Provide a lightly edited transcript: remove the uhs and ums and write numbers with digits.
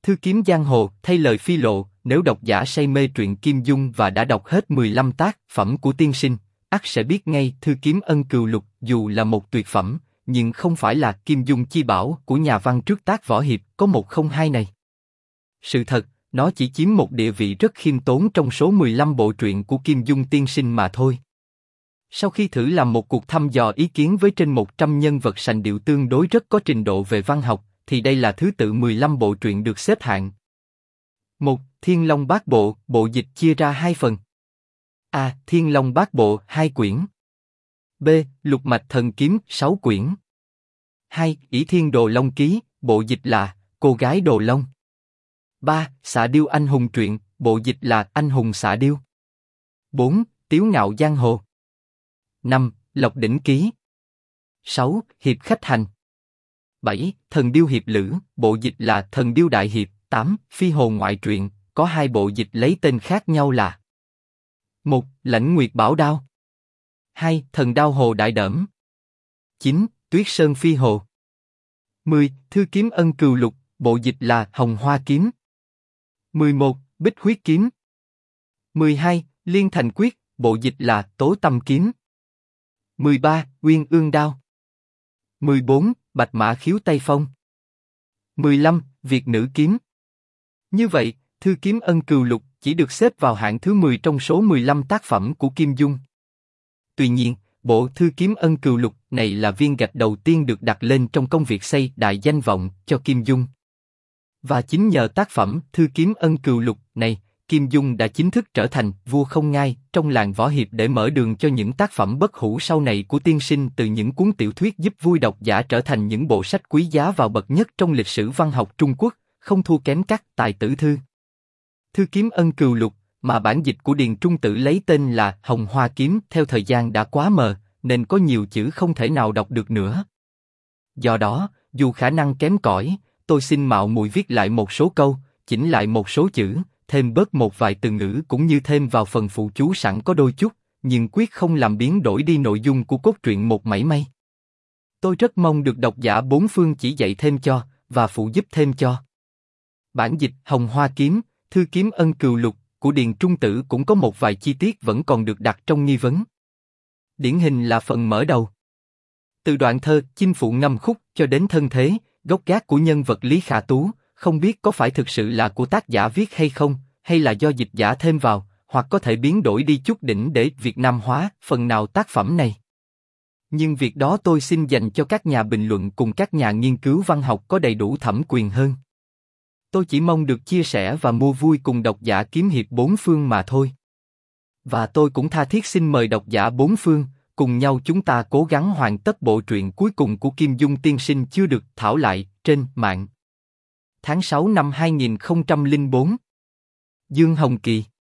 Thư kiếm giang hồ, thay lời phi lộ, nếu độc giả say mê truyện Kim Dung và đã đọc hết 15 tác phẩm của tiên sinh, ắt sẽ biết ngay Thư kiếm ân cừu lục dù là một tuyệt phẩm, nhưng không phải là Kim Dung chi bảo của nhà văn trước tác võ hiệp có 102 này. Sự thật, nó chỉ chiếm một địa vị rất khiêm tốn trong số 15 bộ truyện của Kim Dung tiên sinh mà thôi. Sau khi thử làm một cuộc thăm dò ý kiến với trên 100 nhân vật sành điệu tương đối rất có trình độ về văn học, thì đây là thứ tự 15 bộ truyện được xếp hạng. 1. Thiên Long Bát Bộ, bộ dịch chia ra 2 phần. A. Thiên Long Bát Bộ, 2 quyển. B. Lục Mạch Thần Kiếm, 6 quyển. 2. Ỷ Thiên Đồ Long Ký, bộ dịch là Cô Gái Đồ Long. 3. Xạ Điêu Anh Hùng Truyện, bộ dịch là Anh Hùng Xạ Điêu. 4. Tiếu Ngạo Giang Hồ. 5. Lộc Đỉnh Ký. 6. Hiệp Khách Hành. 7. Thần Điêu Hiệp Lữ, bộ dịch là Thần Điêu Đại Hiệp. 8. Phi Hồn Ngoại Truyện, có 2 bộ dịch lấy tên khác nhau là 1. Lãnh Nguyệt Bảo Đao. 2. Thần Đao Hồ Đại Đỡm. 9. Tuyết Sơn Phi Hồ. 10. Thư kiếm ân cừu lục, bộ dịch là Hồng Hoa Kiếm. 11. Bích Huyết Kiếm. 12. Liên Thành Quyết, bộ dịch là Tố Tâm Kiếm. 13. Uyên Ương Đao. 14. Bạch Mã Khiếu Tây Phong. 15. Việt Nữ Kiếm. Như vậy, Thư kiếm ân cừu lục chỉ được xếp vào hạng thứ 10 trong số 15 tác phẩm của Kim Dung. Tuy nhiên, bộ Thư kiếm ân cừu lục này là viên gạch đầu tiên được đặt lên trong công việc xây đại danh vọng cho Kim Dung. Và chính nhờ tác phẩm Thư kiếm ân cừu lục này, Kim Dung đã chính thức trở thành vua không ngai trong làng võ hiệp để mở đường cho những tác phẩm bất hủ sau này của tiên sinh, từ những cuốn tiểu thuyết giúp vui độc giả trở thành những bộ sách quý giá vào bậc nhất trong lịch sử văn học Trung Quốc, không thua kém các tài tử thư. Thư kiếm ân cừu lục, mà bản dịch của Điền Trung Tử lấy tên là Hồng Hoa Kiếm, theo thời gian đã quá mờ, nên có nhiều chữ không thể nào đọc được nữa. Do đó, dù khả năng kém cỏi, tôi xin mạo muội viết lại một số câu, chỉnh lại một số chữ, thêm bớt một vài từ ngữ cũng như thêm vào phần phụ chú sẵn có đôi chút, nhưng quyết không làm biến đổi đi nội dung của cốt truyện một mảy may. Tôi rất mong được độc giả bốn phương chỉ dạy thêm cho, và phụ giúp thêm cho. Bản dịch Hồng Hoa Kiếm, Thư kiếm ân cừu lục của Điền Trung Tử cũng có một vài chi tiết vẫn còn được đặt trong nghi vấn. Điển hình là phần mở đầu. Từ đoạn thơ Chim Phụ Ngâm Khúc cho đến thân thế, gốc gác của nhân vật Lý Khả Tú, không biết có phải thực sự là của tác giả viết hay không, hay là do dịch giả thêm vào, hoặc có thể biến đổi đi chút đỉnh để Việt Nam hóa phần nào tác phẩm này. Nhưng việc đó tôi xin dành cho các nhà bình luận cùng các nhà nghiên cứu văn học có đầy đủ thẩm quyền hơn. Tôi chỉ mong được chia sẻ và mua vui cùng độc giả kiếm hiệp bốn phương mà thôi. Và tôi cũng tha thiết xin mời độc giả bốn phương, cùng nhau chúng ta cố gắng hoàn tất bộ truyện cuối cùng của Kim Dung tiên sinh chưa được thảo lại trên mạng. Tháng 6 năm 2004. Dương Hồng Kỳ.